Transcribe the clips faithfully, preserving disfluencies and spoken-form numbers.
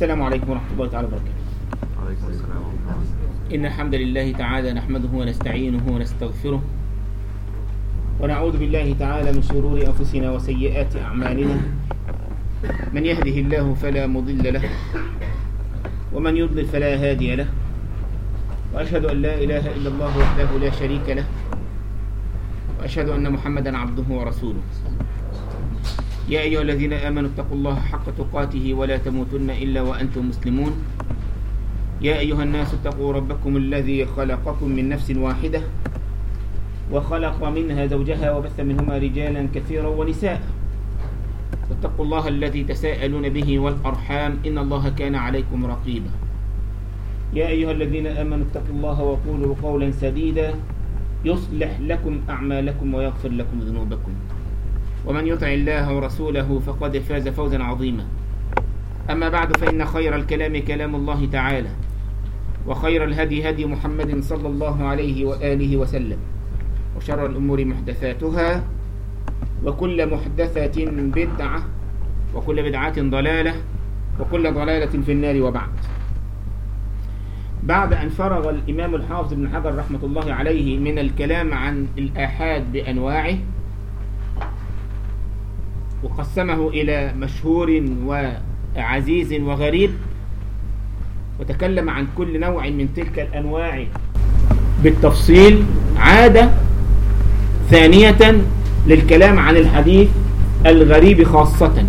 السلام عليكم ورحمة الله تعالى وبركاته. عليكم السلام ورحمة الله. إن الحمد لله تعالى نحمده ونستعينه ونستغفره ونعوذ بالله تعالى من شرور أنفسنا وسيئات أعمالنا. من يهده الله فلا مضل له ومن يضلل فلا هادي له، وأشهد أن لا إله إلا الله وحده لا شريك له، وأشهد أن محمدا عبده ورسوله. يا أيها الذين آمنوا اتقوا الله حق تقاته ولا تموتن إلا وأنتم مسلمون. يا أيها الناس اتقوا ربكم الذي خلقكم من نفس واحدة وخلق منها زوجها وبث منهما رجالا كثيرا ونساء، واتقوا الله الذي تساءلون به والأرحام إن الله كان عليكم رقيبا. يا أيها الذين آمنوا اتقوا الله وقولوا قولا سديدا يصلح لكم أعمالكم ويغفر لكم ذنوبكم، ومن يطع الله ورسوله فقد فاز فوزا عظيما. أما بعد، فإن خير الكلام كلام الله تعالى، وخير الهدي هدي محمد صلى الله عليه وآله وسلم، وشر الأمور محدثاتها، وكل محدثة بدعة، وكل بدعة ضلالة، وكل ضلالة في النار. وبعد، بعد أن فرغ الإمام الحافظ ابن حجر رحمة الله عليه من الكلام عن الآحاد بأنواعه، وقسمه إلى مشهور وعزيز وغريب، وتكلم عن كل نوع من تلك الأنواع بالتفصيل، عاد ثانية للكلام عن الحديث الغريب خاصة،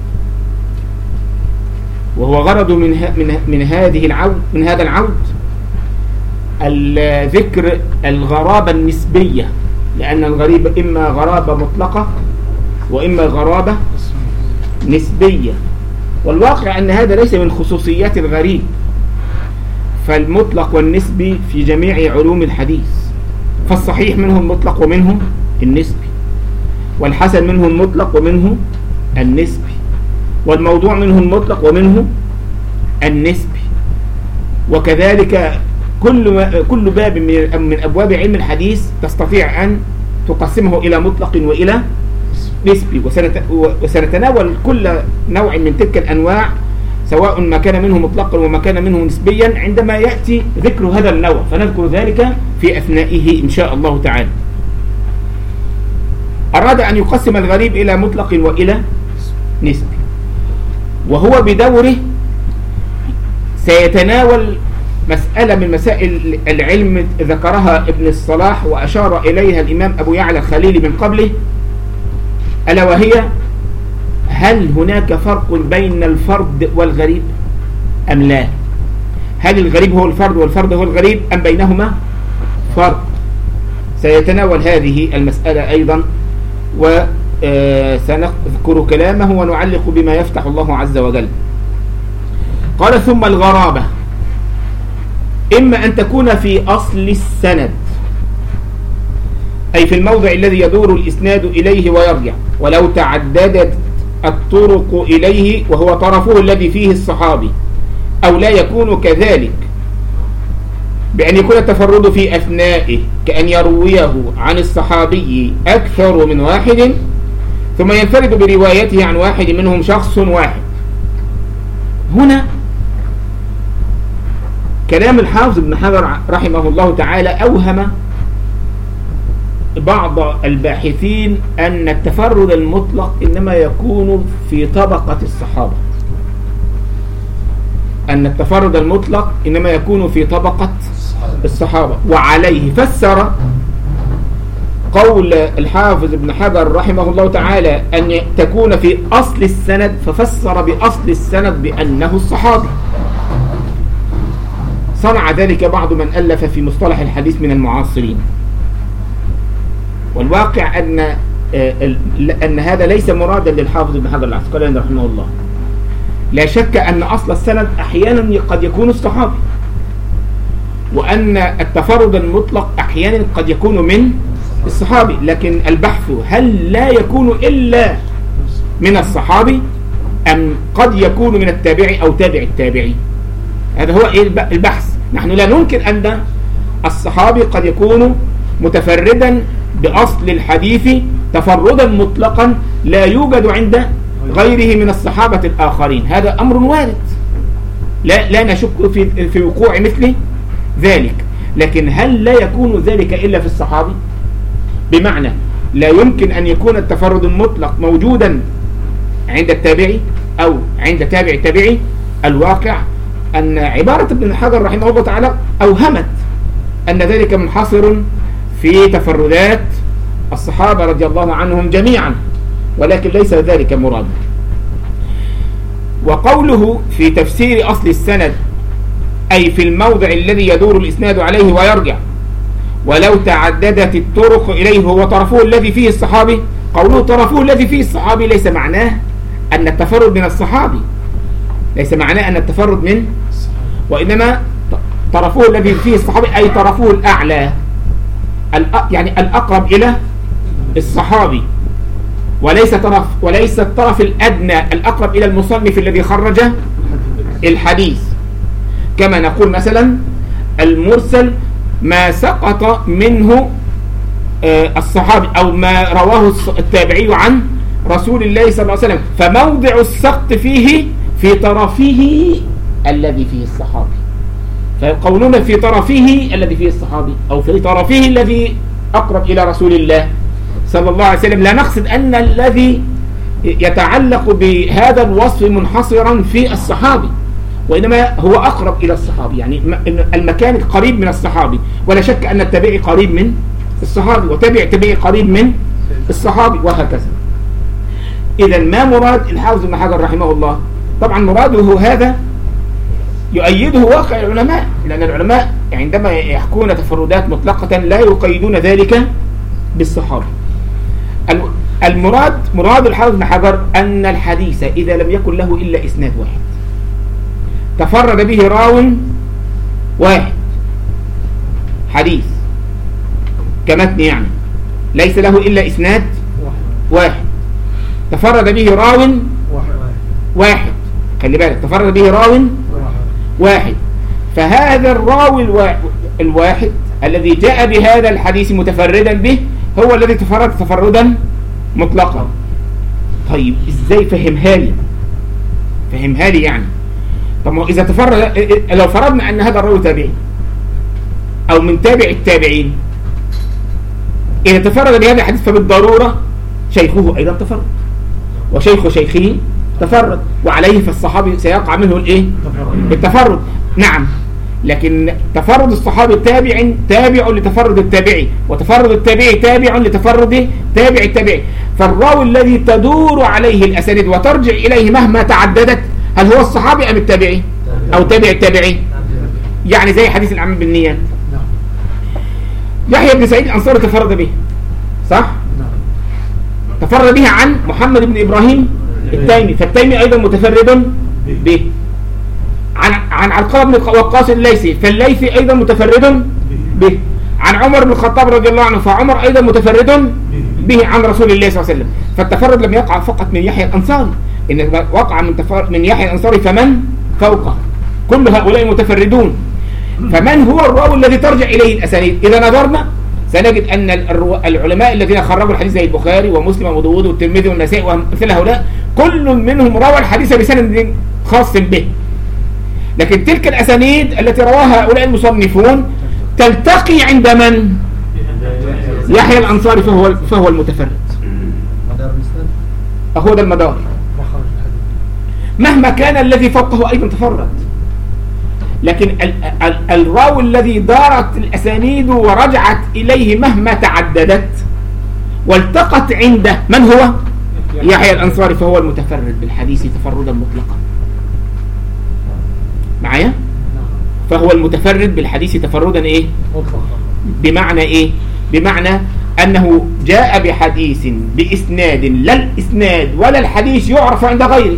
وهو غرض من من من هذه العود من هذا العود الذكر الغرابة النسبية، لأن الغريب إما غرابة مطلقة وإما غرابة نسبية، والواقع أن هذا ليس من خصوصيات الغريب، فالمطلق والنسبي في جميع علوم الحديث، فالصحيح منه المطلق ومنه النسبي، والحسن منه المطلق ومنه النسبي، والموضوع منه المطلق ومنه النسبي، وكذلك كل كل باب من أبواب علم الحديث تستطيع أن تقسمه إلى مطلق وإلى نسبي، وسنتناول كل نوع من تلك الأنواع سواء ما كان منه مطلقا وما كان منه نسبيا عندما يأتي ذكر هذا النوع، فنذكر ذلك في أثنائه إن شاء الله تعالى. أراد أن يقسم الغريب إلى مطلق وإلى نسبي، وهو بدوره سيتناول مسألة من مسائل العلم ذكرها ابن الصلاح وأشار إليها الإمام أبو يعلى الخليلي من قبله، ألا وهي: هل هناك فرق بين الفرد والغريب أم لا؟ هل الغريب هو الفرد والفرد هو الغريب أم بينهما فرق؟ سيتناول هذه المسألة أيضا، وسنذكر كلامه ونعلق بما يفتح الله عز وجل. قال: ثم الغرابة إما أن تكون في أصل السند، أي في الموضع الذي يدور الإسناد إليه ويرجع، ولو تعددت الطرق إليه وهو طرفه الذي فيه الصحابي، أو لا يكون كذلك بأن يكون التفرد في أثنائه، كأن يرويه عن الصحابي أكثر من واحد ثم ينفرد بروايته عن واحد منهم شخص واحد. هنا كلام الحافظ ابن حجر رحمه الله تعالى أوهم بعض الباحثين أن التفرد المطلق إنما يكون في طبقة الصحابة، أن التفرد المطلق إنما يكون في طبقة الصحابة، وعليه فسر قول الحافظ ابن حجر رحمه الله تعالى أن تكون في أصل السند، ففسر بأصل السند بأنه الصحابي. صنع ذلك بعض من ألف في مصطلح الحديث من المعاصرين، والواقع أن أن هذا ليس مرادا للحافظ ابن حجر العسقلاني رحمه الله. لا شك أن أصل السند أحيانا قد يكون الصحابي، وأن التفرد المطلق أحيانا قد يكون من الصحابي، لكن البحث هل لا يكون إلا من الصحابي أم قد يكون من التابعي أو تابع التابعي؟ هذا هو البحث. نحن لا ننكر أن الصحابي قد يكون متفردا بأصل الحديث تفردا مطلقا لا يوجد عند غيره من الصحابة الآخرين، هذا أمر وارد. لا لا نشك في في وقوع مثل ذلك. لكن هل لا يكون ذلك إلا في الصحابي؟ بمعنى لا يمكن أن يكون التفرد المطلق موجودا عند التابعي أو عند تابع التابعي. الواقع أن عبارة ابن حجر رحمه الله تعالى أوهمت أن ذلك منحصر في تفردات الصحابة رضي الله عنهم جميعا، ولكن ليس ذلك مراد. وقوله في تفسير أصل السند أي في الموضع الذي يدور الإسناد عليه ويرجع، ولو تعددت الطرق إليه هو طرفه الذي فيه الصحابي. قوله طرفه الذي فيه الصحابي ليس معناه أن التفرد من الصحابي، ليس معناه أن التفرد من، وإنما طرفه الذي فيه الصحابي أي طرفه الأعلى، يعني الأقرب إلى الصحابي، وليس طرف وليس الطرف الأدنى الأقرب إلى المصنف الذي خرج الحديث. كما نقول مثلا المرسل ما سقط منه الصحابي أو ما رواه التابعي عن رسول الله صلى الله عليه وسلم، فموضع السقط فيه في طرفه الذي فيه الصحابي. فقولنا في طرفه الذي فيه الصحابي أو في طرفه الذي أقرب إلى رسول الله صلى الله عليه وسلم، لا نقصد أن الذي يتعلق بهذا الوصف منحصرا في الصحابي، وإنما هو أقرب إلى الصحابي، يعني المكان قريب من الصحابي. ولا شك أن التابعي قريب من الصحابي، وتابع التابعي قريب من الصحابي، وهكذا. إذا ما مراد الحافظ ابن حجر رحمه الله؟ طبعا مراده هذا يؤيده واقع العلماء، لأن العلماء عندما يحكون تفردات مطلقة لا يقيدون ذلك بالصحابة. المراد مراد الحافظ ابن حجر أن الحديث إذا لم يكن له إلا إسناد واحد، تفرد به راو واحد، حديث كمتن يعني ليس له إلا إسناد واحد، تفرد به راو واحد، خلي بالك تفرد به راو واحد، فهذا الراوي الواحد الذي جاء بهذا الحديث متفردا به هو الذي تفرد تفردا مطلقا. طيب ازاي؟ فهمها لي فهمها لي يعني. طب إذا تفرد، لو فرضنا أن هذا الراوي تابعي أو من تابع التابعين، إذا تفرد بهذا الحديث فبالضرورة شيخه أيضا تفرد، وشيخ شيخه تفرد، وعليه فالصحابي سيقع منه الإيه؟ التفرد. نعم، لكن تفرد الصحابي تابع تابع لتفرد التابعي، وتفرد التابعي تابع لتفرد تابع التابعي. فالراوي الذي تدور عليه الأسانيد وترجع إليه مهما تعددت، هل هو الصحابي أم التابعي أو تابع التابعي؟ يعني زي حديث الأعمال بالنيات، يحيى بن سعيد الأنصاري تفرد به، صح؟ تفرد به عن محمد بن إبراهيم التيمي، فالتيمي أيضا متفرد به. عن عن علقمة بن وقاص الليثي، فالليثي أيضا متفرد به. عن عمر بن الخطاب رضي الله عنه، فعمر أيضا متفرد به عن رسول الله صلى الله عليه وسلم. فالتفرد لم يقع فقط من يحيى الأنصاري، إن وقع من من يحيى الأنصاري فمن فوقه، كل هؤلاء متفردون. فمن هو الراوي الذي ترجع إليه الأسانيد؟ إذا نظرنا سنجد أن العلماء الذين خرجوا الحديث زي البخاري ومسلم وابو داود والترمذي والنسائي ومثل هؤلاء، كل منهم روى الحديث بسند خاص به. لكن تلك الأسانيد التي رواها هؤلاء المصنفون تلتقي عند من؟ يحيى الأنصاري، فهو فهو المتفرد، هو ده المدار. مهما كان الذي فوقه أيضا تفرد، لكن ال ال الراوي الذي دارت الأسانيد ورجعت إليه مهما تعددت والتقت عنده من هو؟ يحيى الأنصاري، فهو المتفرد بالحديث تفردا مطلقا. معايا؟ فهو المتفرد بالحديث تفردا إيه؟ بمعنى إيه؟ بمعنى أنه جاء بحديث بإسناد لا الإسناد ولا الحديث يعرف عند غيره.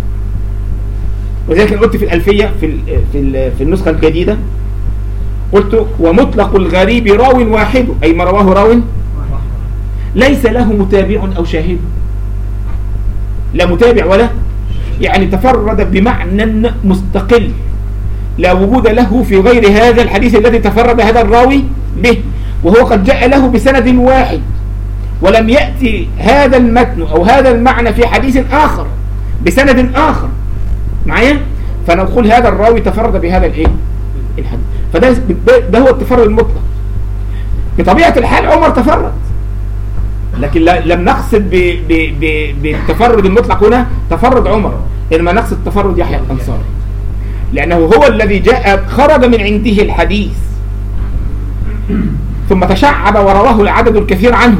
وذلك قلت في الألفية في في في النسخة الجديدة، قلت ومطلق الغريب راو واحد، أي ما رواه راو ليس له متابع أو شاهد، لا متابع ولا، يعني تفرد بمعنى مستقل لا وجود له في غير هذا الحديث الذي تفرد هذا الراوي به، وهو قد جاء له بسند واحد، ولم يأتي هذا المتن أو هذا المعنى في حديث آخر بسند آخر. معايا؟ فنقول هذا الراوي تفرد بهذا الايه الحديث. فده ده هو التفرد المطلق. بطبيعة الحال عمر تفرد، لكن لم نقصد بالتفرد المطلق هنا تفرد عمر، إنما نقصد تفرد يحيى الأنصاري، لأنه هو الذي جاء خرج من عنده الحديث ثم تشعب ورواه العدد الكثير عنه.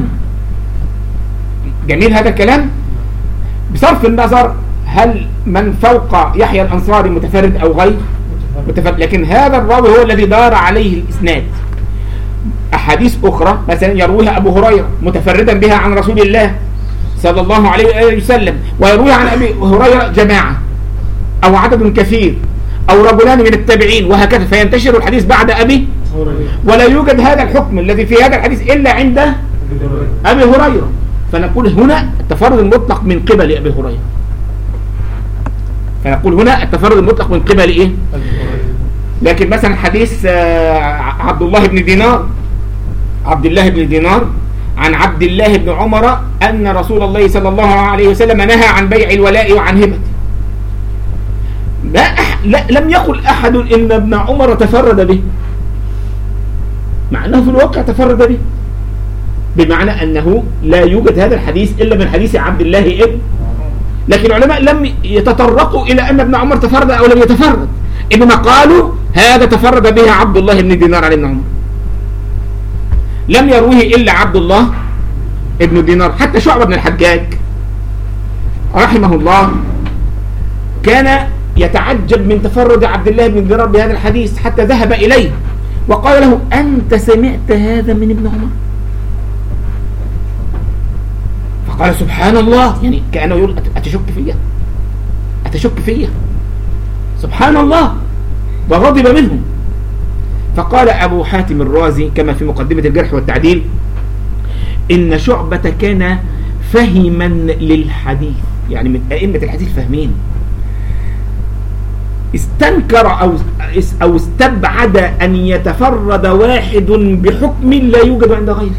جميل هذا الكلام، بصرف النظر هل من فوق يحيى الأنصاري متفرد أو غير متفرد، لكن هذا الراوي هو الذي دار عليه الإسناد. أحاديث أخرى مثلا يرويها أبو هريرة متفردا بها عن رسول الله صلى الله عليه وآله وسلم، ويرويها عن أبي هريرة جماعة أو عدد كثير أو رجلان من التابعين وهكذا، فينتشر الحديث بعد أبي، ولا يوجد هذا الحكم الذي في هذا الحديث إلا عند أبي هريرة. فنقول هنا التفرد المطلق من قبل أبي هريرة. فنقول هنا التفرد المطلق من قبل إيه؟ لكن مثلا حديث عبد الله بن دينار عبد الله بن دينار عن عبد الله بن عمر أن رسول الله صلى الله عليه وسلم نهى عن بيع الولاء وعن هبته. لا, أح... لا لم يقل أحد إن ابن عمر تفرد به، مع أنه في الواقع تفرد به، بمعنى أنه لا يوجد هذا الحديث إلا من حديث عبد الله ابن، لكن العلماء لم يتطرقوا إلى أن ابن عمر تفرد أو لم يتفرد، إنما قالوا هذا تفرد به عبد الله بن دينار عن ابن عمر، لم يرويه إلا عبد الله ابن دينار. حتى شعبة بن الحجاج رحمه الله كان يتعجب من تفرد عبد الله بن دينار بهذا الحديث، حتى ذهب إليه وقال له أنت سمعت هذا من ابن عمر؟ فقال سبحان الله، يعني كأنه يقول أتشك فيا أتشك فيا سبحان الله، وغضب منهم. فقال أبو حاتم الرازي كما في مقدمة الجرح والتعديل إن شعبة كان فهما للحديث، يعني من أئمة الحديث فاهمين، استنكر أو أو استبعد أن يتفرد واحد بحكم لا يوجد عند غيره.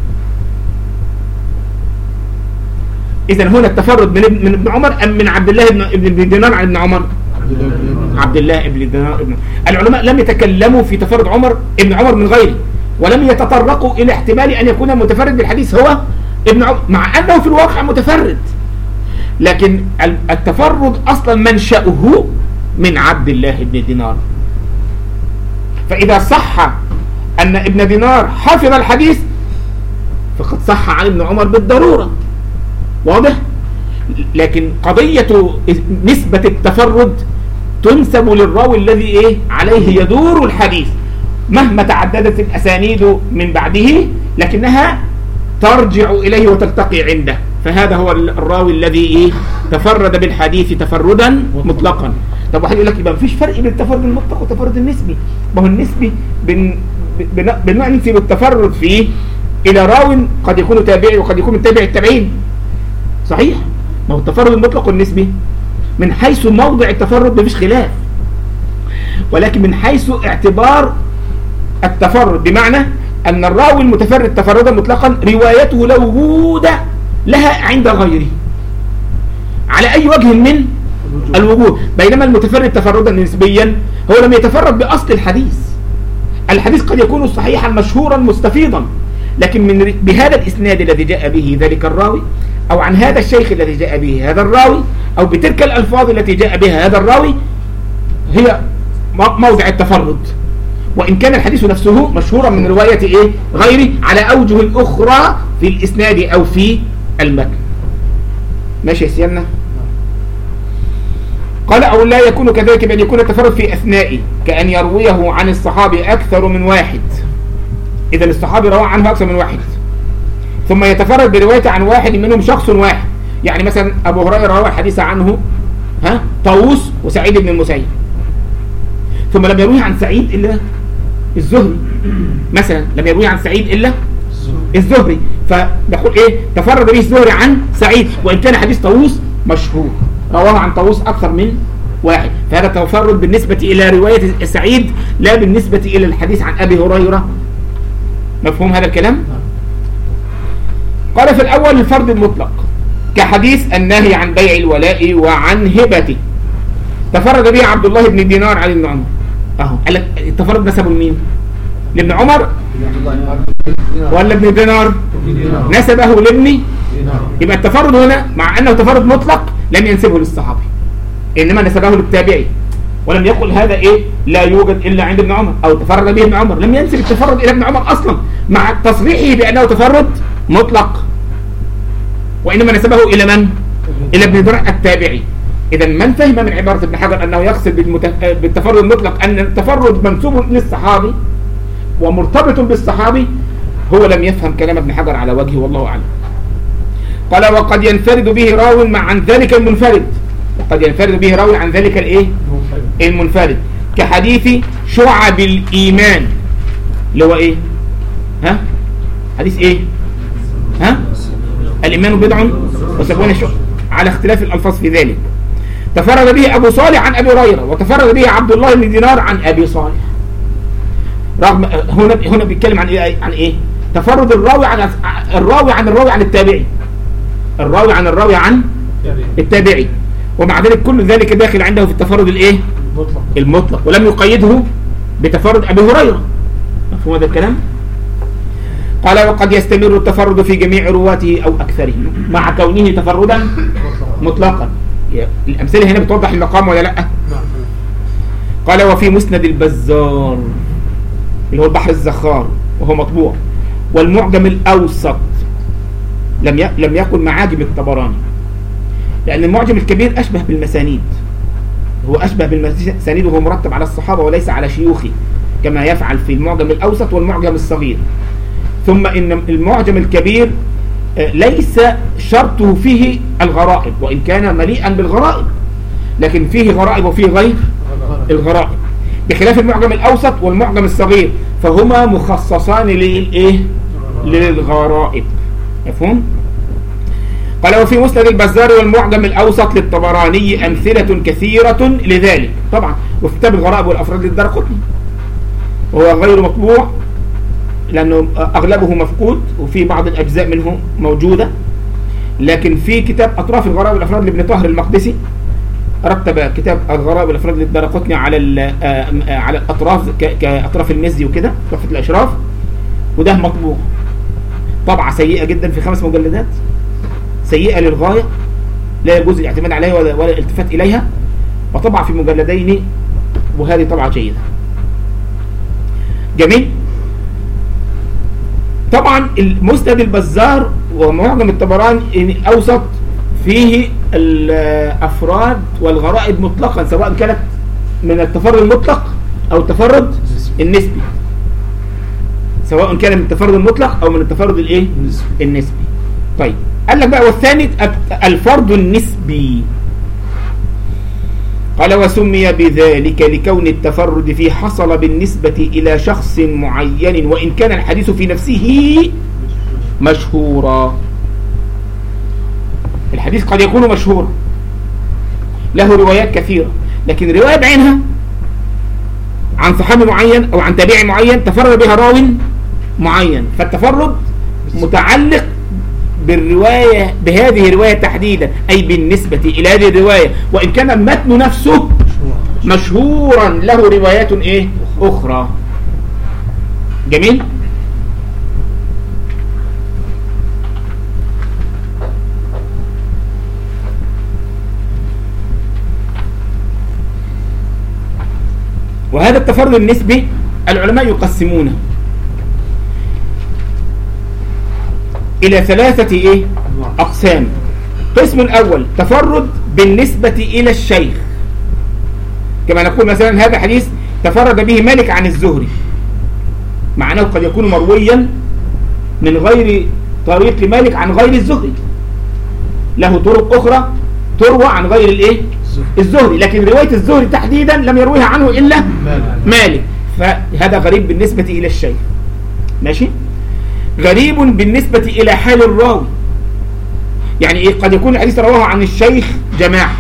إذن هنا التفرد من من ابن عمر أم من عبد الله بن دينار عن ابن عمر؟ عبد الله بن دينار ابن. العلماء لم يتكلموا في تفرد عمر ابن عمر من غيره، ولم يتطرقوا إلى احتمال أن يكون متفرد بالحديث هو ابن عمر، مع أنه في الواقع متفرد، لكن التفرد أصلا منشأه من عبد الله بن دينار. فإذا صح أن ابن دينار حفظ الحديث فقد صح عن ابن عمر بالضرورة، واضح؟ لكن قضية نسبة التفرد تنسب للراوي الذي إيه عليه يدور الحديث، مهما تعددت الأسانيد من بعده لكنها ترجع إليه وتلتقي عنده، فهذا هو الراوي الذي إيه تفرد بالحديث تفردا مطلقا. طب واحد يقول لك يبقى مفيش فرق بين التفرد المطلق والتفرد النسبي. ما هو النسبي بن بننسب التفرد فيه إلى راو قد يكون تابعي وقد يكون من تابع التابعين، صحيح؟ ما هو التفرد المطلق والنسبي من حيث موضع التفرد مفيش خلاف، ولكن من حيث اعتبار التفرد، بمعنى أن الراوي المتفرد تفردا مطلقا روايته لا وجود لها عند غيره على أي وجه من الوجود، بينما المتفرد تفردا نسبيا هو لم يتفرد بأصل الحديث. الحديث قد يكون صحيحا مشهورا مستفيضا، لكن من بهذا الإسناد الذي جاء به ذلك الراوي، أو عن هذا الشيخ الذي جاء به هذا الراوي، أو بتلك الألفاظ التي جاء بها هذا الراوي، هي موضع التفرد، وإن كان الحديث نفسه مشهورا من رواية إيه غيره على أوجه أخرى في الإسناد أو في المتن. ماشي يا سيادنا؟ قال أو لا يكون كذلك بأن يكون التفرد في أثناء، كأن يرويه عن الصحابي أكثر من واحد. إذا الصحابي رواه عنه أكثر من واحد، ثم يتفرد برواية عن واحد منهم شخص واحد، يعني مثلا أبو هريرة روى الحديث عنه ها طاووس وسعيد بن المسيب، ثم لم يرويه عن سعيد إلا الزهري مثلا، لم يرويه عن سعيد إلا الزهري، فنقول إيه تفرد به الزهري عن سعيد، وإن كان حديث طاووس مشهور رواه عن طاووس أكثر من واحد، فهذا تفرد بالنسبة إلى رواية سعيد لا بالنسبة إلى الحديث عن أبي هريرة. مفهوم هذا الكلام؟ قال في الأول الفرد المطلق كحديث النهي عن بيع الولاء وعن هبته، تفرد به عبد الله بن دينار عن ابن عمر. اهو قال لك التفرد نسبه لمين؟ لابن عمر ولا ابن دينار؟ نسبه لابن. يبقى التفرد هنا مع انه تفرد مطلق لم ينسبه للصحابي، انما نسبه للتابعي، ولم يقل هذا ايه لا يوجد الا عند ابن عمر او تفرد به ابن عمر. لم ينسب التفرد الى ابن عمر اصلا مع تصريحه بانه تفرد مطلق، وانما نسبه الى من؟ الى ابن دينار التابعي. اذا من فهم من عباره ابن حجر انه يقصد بالتفرد المطلق ان التفرد منسوب للصحابي ومرتبط بالصحابي، هو لم يفهم كلام ابن حجر على وجهه والله اعلم. قال وقد ينفرد به راو مع عن ذلك المنفرد، وقد ينفرد به راو عن ذلك الايه المنفرد، كحديث شعب الايمان اللي هو ايه؟ ها حديث ايه؟ ها الايمان بضع وسبعون شعب على اختلاف الالفاظ في ذلك. تفرد به ابو صالح عن ابي هريره، وتفرد به عبد الله بن دينار عن ابي صالح. رغم هنا هنا بيتكلم عن ايه؟ عن ايه؟ تفرد الراوي عن الراوي عن الراوي عن التابعي، الراوي عن الراوي عن التابعي، ومع ذلك كل ذلك داخل عنده في التفرد الايه؟ المطلق. المطلق، ولم يقيده بتفرد ابي هريره. مفهوم هذا الكلام؟ قال وقد يستمر التفرد في جميع رواته او اكثره مع كونه تفردا مطلقا. الامثله هنا بتوضح المقام ولا لا؟ قال وفي مسند البزار اللي هو البحر الزخار وهو مطبوع، والمعجم الاوسط لم ي... لم يكن معاجم الطبراني، لان المعجم الكبير اشبه بالمسانيد، هو اشبه بالمسانيد وهو مرتب على الصحابه وليس على شيوخه كما يفعل في المعجم الاوسط والمعجم الصغير. ثم ان المعجم الكبير ليس شرطه فيه الغرائب، وان كان مليئا بالغرائب لكن فيه غرائب وفيه غير الغرائب، بخلاف المعجم الاوسط والمعجم الصغير فهما مخصصان للايه؟ للغرائب. مفهوم؟ قال وفي مسند البزار والمعجم الاوسط للطبراني امثله كثيره لذلك. طبعا وفي كتاب الغرائب والافراد للدارقطني وهو غير مطبوع لانه اغلبه مفقود وفي بعض الاجزاء منه موجوده، لكن في كتاب اطراف الغرائب والافراد لابن طاهر المقدسي رتب كتاب الغرائب والافراد للدارقطني على على الاطراف كاطراف المزي وكده تحفه الاشراف، وده مطبوع طبعه سيئه جدا في خمس مجلدات، سيئه للغايه لا يجوز الاعتماد عليها ولا, ولا الالتفات اليها، وطبع في مجلدين وهذه طبعه جيده. جميل. طبعا المسند البزار ومعجم الطبراني الاوسط فيه الافراد والغرائب مطلقا، سواء كانت من التفرد المطلق او التفرد النسبي، سواء كان من التفرد المطلق او من التفرد الايه النسبي. طيب قال لك بقى والثاني الفرد النسبي. قال وسمي بذلك لكون التفرد فيه حصل بالنسبة إلى شخص معين وإن كان الحديث في نفسه مشهورا. الحديث قد يكون مشهورا له روايات كثيرة، لكن رواية بعينها عن صحابي معين أو عن تابعي معين تفرد بها راو معين، فالتفرد متعلق بالرواية بهذه الرواية تحديدا، أي بالنسبة إلى هذه الرواية، وإن كان المتن نفسه مشهورا له روايات إيه أخرى. جميل. وهذا التفرد النسبي العلماء يقسمونه إلى ثلاثة إيه؟ أقسام. قسم الأول تفرد بالنسبة إلى الشيخ، كما نقول مثلا هذا حديث تفرد به مالك عن الزهري، مع أنه قد يكون مرويا من غير طريق لمالك عن غير الزهري، له طرق أخرى تروى عن غير الإيه؟ الزهري، لكن رواية الزهري تحديدا لم يرويها عنه إلا مالك، فهذا غريب بالنسبة إلى الشيخ. ماشي. غريب بالنسبة إلى حال الراوي، يعني إيه؟ قد يكون الحديث رواه عن الشيخ جماعة،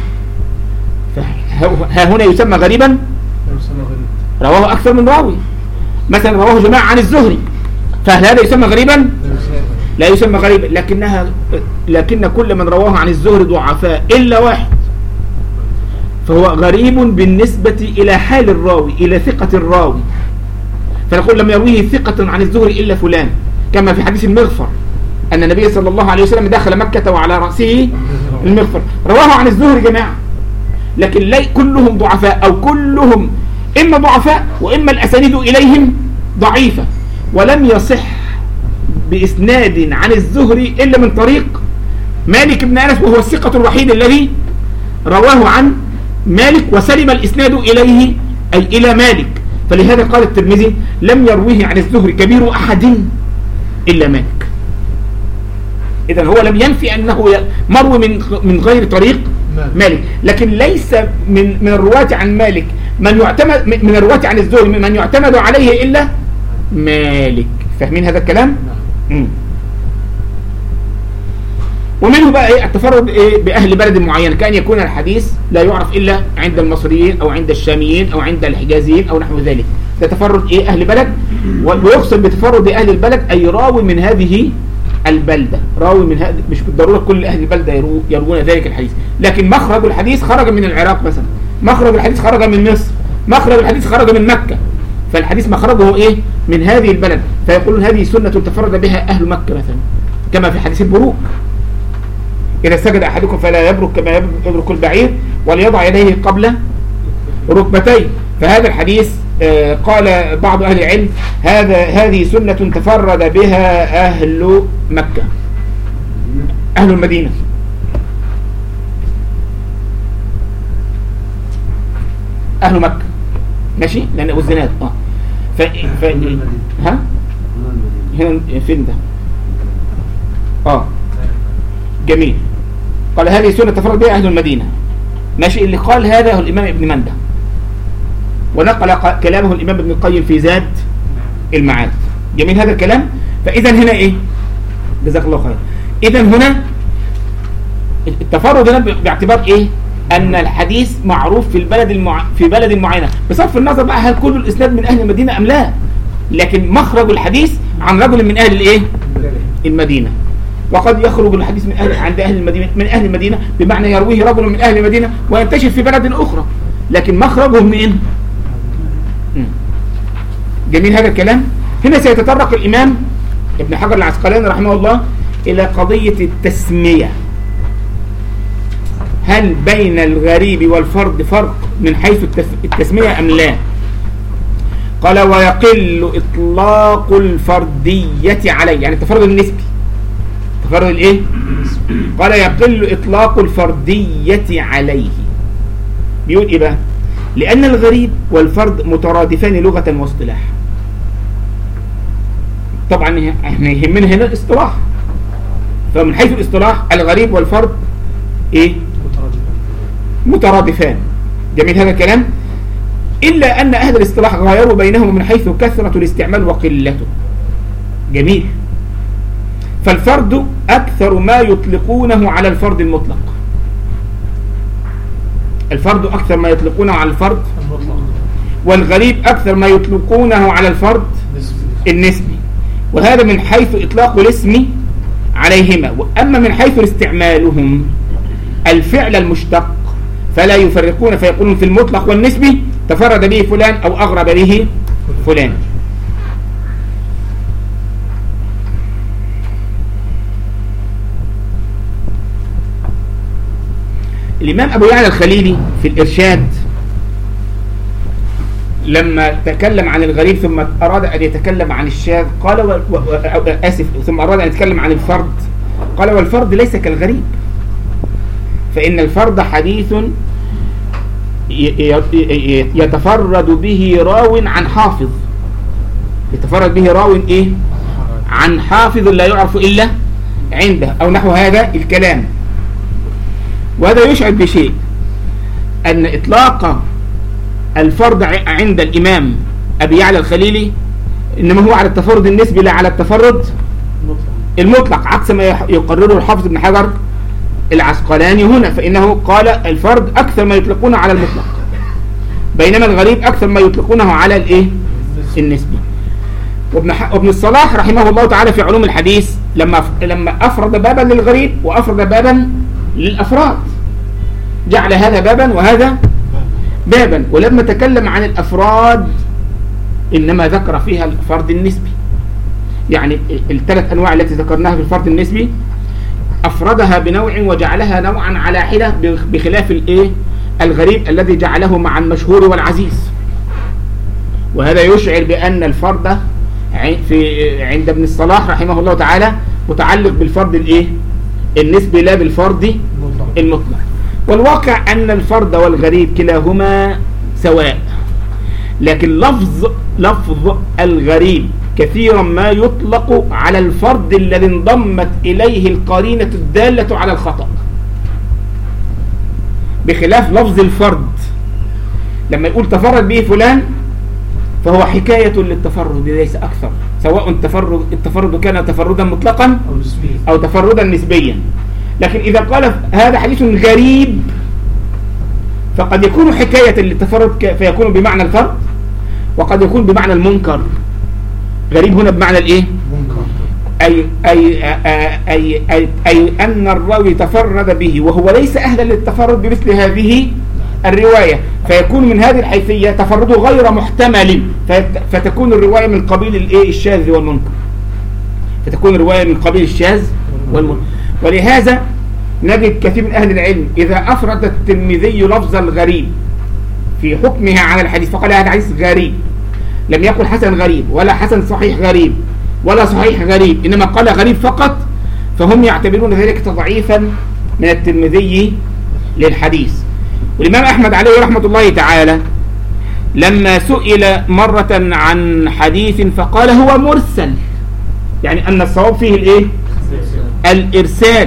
ها هنا يسمى غريبا، رواه أكثر من راوي، مثلا رواه جماعة عن الزهري، فهل هذا يسمى غريبا؟ لا يسمى غريبا، لكنها لكن كل من رواه عن الزهري ضعفاء إلا واحد، فهو غريب بالنسبة إلى حال الراوي، إلى ثقة الراوي. فنقول لم يرويه ثقة عن الزهري إلا فلان، كما في حديث المغفر أن النبي صلى الله عليه وسلم دخل مكة وعلى رأسه المغفر، رواه عن الزهري جماعة، لكن لي كلهم ضعفاء، أو كلهم إما ضعفاء وإما الأسانيد إليهم ضعيفة، ولم يصح بإسناد عن الزهري إلا من طريق مالك بن أنس، وهو الثقة الوحيد الذي رواه عن مالك وسلم الإسناد إليه أي إلى مالك. فلهذا قال الترمذي لم يرويه عن الزهري كبير أحد إلا مالك. إذن هو لم ينفي أنه مروي من من غير طريق مالك، لكن ليس من من الرواة عن مالك من يعتمد، من الرواة عن الزهري من يعتمد عليه إلا مالك. فاهمين هذا الكلام؟ مم. ومنه بقى ايه التفرد ايه باهل بلد معين، كان يكون الحديث لا يعرف الا عند المصريين او عند الشاميين او عند الحجازيين او نحو ذلك. ده تفرد ايه اهل بلد، ويقصد بتفرد اهل البلد اي راوي من هذه البلده، راوي من هذه، مش بالضروره كل اهل البلده يرو يروون ذلك الحديث، لكن مخرج الحديث خرج من العراق مثلا، مخرج الحديث خرج من مصر، مخرج الحديث خرج من مكه، فالحديث مخرجه ايه من هذه البلد، فيقولون هذه سنه تفرد بها اهل مكه مثلا، كما في حديث البروك إذا سجد أحدكم فلا يبرك كما يبرك البعير وليضع يديه قبل ركبتيه. فهذا الحديث آه قال بعض أهل العلم هذا هذه سنة تفرد بها أهل مكة، أهل المدينة. أهل مكة ماشي، لأن والزناد اه ف... ف... ها هنا فين ده اه جميل. قال هذه سنة تفرد بها أهل المدينة ماشي. اللي قال هذا هو الإمام ابن مندة، ونقل كلامه الإمام ابن القيم في زاد المعاد. جميل هذا الكلام. فإذا هنا إيه، جزاك الله خير، إذا هنا التفرد هنا باعتبار إيه، أن الحديث معروف في البلد المع... في بلد معينة، بصرف النظر بقى هل كل الإسناد من أهل المدينة أم لا، لكن مخرج الحديث عن رجل من أهل الإيه المدينة. وقد يخرج الحديث من أهل عند أهل المدينة من أهل المدينة بمعنى يرويه رجل من أهل المدينة وينتشر في بلد أخرى، لكن مخرجه من. جميل هذا الكلام. هنا سيتطرق الإمام ابن حجر العسقلاني رحمه الله إلى قضية التسمية، هل بين الغريب والفرد فرق من حيث التسمية أم لا؟ قال ويقل إطلاق الفردية عليه، يعني التفرد النسبي، تفرد الايه؟ قال يقل اطلاق الفردية عليه. بيقول ايه بقى؟ لان الغريب والفرد مترادفان لغة واصطلاح. طبعا احنا يهمنا هنا الاصطلاح، فمن حيث الاصطلاح الغريب والفرد ايه؟ مترادفان. جميل هذا الكلام. الا ان اهل الاصطلاح غايروا بينهم من حيث كثرة الاستعمال وقلته. جميل. فالفرد أكثر ما يطلقونه على الفرد المطلق، الفرد أكثر ما يطلقونه على الفرد، والغريب أكثر ما يطلقونه على الفرد النسبي. وهذا من حيث إطلاق الاسم عليهما. وأما من حيث استعمالهم الفعل المشتق فلا يفرقون، فيقولون في المطلق والنسبي تفرد به فلان أو أغرب به فلان. الإمام أبو يعلى الخليلي في الإرشاد لما تكلم عن الغريب ثم أراد أن يتكلم عن الشاذ قال و... و... آسف ثم أراد أن يتكلم عن الفرد قال والفرد ليس كالغريب، فإن الفرد حديث ي... ي... يتفرد به راو عن حافظ، يتفرد به راو إيه؟ عن حافظ لا يعرف إلا عنده أو نحو هذا الكلام. وهذا يشعر بشيء، أن إطلاق الفرد عند الإمام أبي يعلى الخليلي إنما هو على التفرد النسبي لا على التفرد المطلق، عكس ما يقرره الحافظ ابن حجر العسقلاني هنا، فإنه قال الفرد أكثر ما يطلقونه على المطلق، بينما الغريب أكثر ما يطلقونه على الإيه؟ النسبي. وابن, وابن الصلاح رحمه الله تعالى في علوم الحديث لما لما أفرد بابا للغريب وأفرد بابا للأفراد، جعل هذا بابا وهذا بابا، ولما تكلم عن الأفراد إنما ذكر فيها الفرد النسبي. يعني الثلاث أنواع التي ذكرناها في الفرد النسبي أفردها بنوع وجعلها نوعا على حدة، بخلاف الإيه الغريب الذي جعله مع المشهور والعزيز. وهذا يشعر بأن الفرد في عند ابن الصلاح رحمه الله تعالى متعلق بالفرد الإيه النسبي لا بالفرد المطلق. والواقع أن الفرد والغريب كلاهما سواء، لكن لفظ لفظ الغريب كثيرا ما يطلق على الفرد الذي انضمت إليه القرينة الدالة على الخطأ، بخلاف لفظ الفرد لما يقول تفرد به فلان فهو حكاية للتفرد ليس أكثر، سواء التفرد, التفرد كان تفردا مطلقا أو تفردا نسبيا. لكن إذا قال هذا حديث غريب فقد يكون حكاية للتفرد فيكون بمعنى الفرد، وقد يكون بمعنى المنكر. غريب هنا بمعنى الإيه؟ أي, أي, أي, أي, أي, أي أن الراوي تفرد به وهو ليس أهلا للتفرد بمثل هذه الرواية، فيكون من هذه الحيثية تفرده غير محتمل، فتكون الرواية من قبيل الإيه الشاذ والمنكر، فتكون الرواية من قبيل الشاذ والمنكر. ولهذا نجد كثير من أهل العلم إذا أفرد الترمذي لفظ الغريب في حكمها على الحديث فقال هذا حديث غريب، لم يقل حسن غريب ولا حسن صحيح غريب ولا صحيح غريب، إنما قال غريب فقط، فهم يعتبرون ذلك تضعيفا من الترمذي للحديث. والإمام أحمد عليه رحمة الله تعالى لما سئل مرة عن حديث فقال هو مرسل، يعني أن الصواب فيه الإيه؟ الإرسال.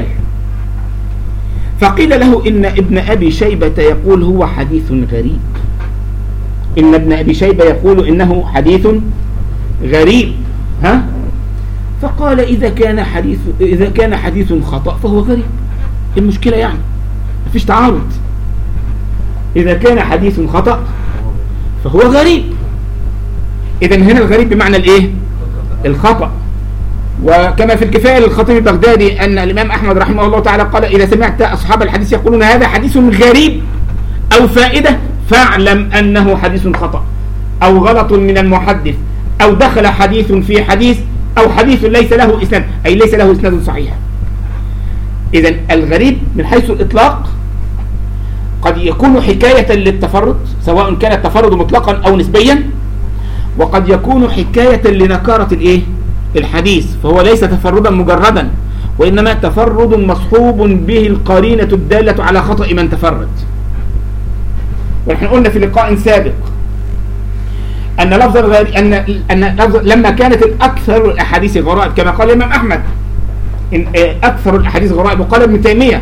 فقيل له إن ابن أبي شيبة يقول هو حديث غريب، إن ابن أبي شيبة يقول إنه حديث غريب، ها؟ فقال إذا كان حديث إذا كان حديث خطأ فهو غريب، المشكلة يعني مفيش تعارض، إذا كان حديث خطأ فهو غريب. إذن هنا الغريب بمعنى الإيه؟ الخطأ. وكما في الكفاية للخطيب البغدادي أن الإمام أحمد رحمه الله تعالى قال إذا سمعت أصحاب الحديث يقولون هذا حديث غريب أو فائدة فاعلم أنه حديث خطأ أو غلط من المحدث أو دخل حديث في حديث أو حديث ليس له إسناد، أي ليس له إسناد صحيح. إذن الغريب من حيث الإطلاق قد يكون حكاية للتفرد سواء كان التفرد مطلقا أو نسبيا، وقد يكون حكاية لنكارة الإيه؟ الحديث، فهو ليس تفردا مجردا وإنما تفرد مصحوب به القرينة الدالة على خطأ من تفرد. ونحن قلنا في لقاء سابق أن لفظ الغريب أن أن لفظ لما كانت الأكثر الأحاديث غرائب كما قال الإمام أحمد إن أكثر الأحاديث غرائب، وقال ابن تيمية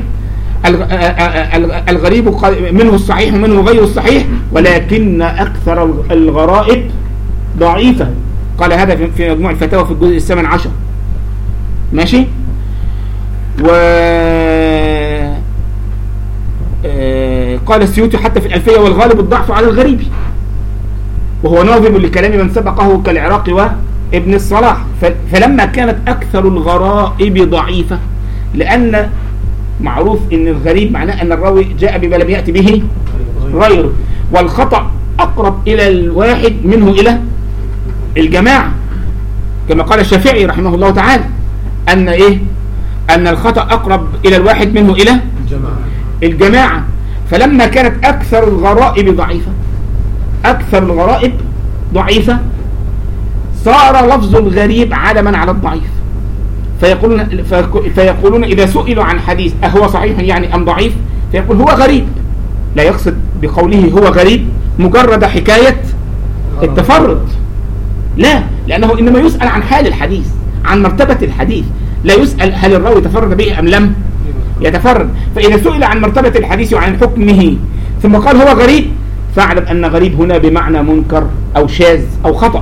الغريب منه الصحيح ومنه غير الصحيح، ولكن أكثر الغرائب ضعيفة، قال هذا في مجموع الفتاوى في الجزء الثامن عشر. ماشي. و قال السيوطي حتى في الألفية والغالب الضعف على الغريب، وهو ناظم لكلام من سبقه كالعراقي وابن الصلاح. فلما كانت أكثر الغرائب ضعيفة، لأن معروف ان الغريب معناه ان الراوي جاء بما لم يأتي به غيره، والخطأ أقرب إلى الواحد منه إلى الجماعة، كما قال الشافعي رحمه الله تعالى أن إيه أن الخطأ أقرب إلى الواحد منه إلى الجماعة. الجماعة. فلما كانت أكثر الغرائب ضعيفة أكثر الغرائب ضعيفة صار لفظ الغريب علما على الضعيف، فيقولون فيقولون إذا سئلوا عن حديث أهو صحيح يعني أم ضعيف فيقول هو غريب، لا يقصد بقوله هو غريب مجرد حكاية التفرد، لا، لأنه إنما يسأل عن حال الحديث، عن مرتبة الحديث، لا يسأل هل الراوي تفرد به أم لم يتفرد. فإذا سئل عن مرتبة الحديث وعن حكمه ثم قال هو غريب فاعلم أن غريب هنا بمعنى منكر أو شاذ أو خطأ.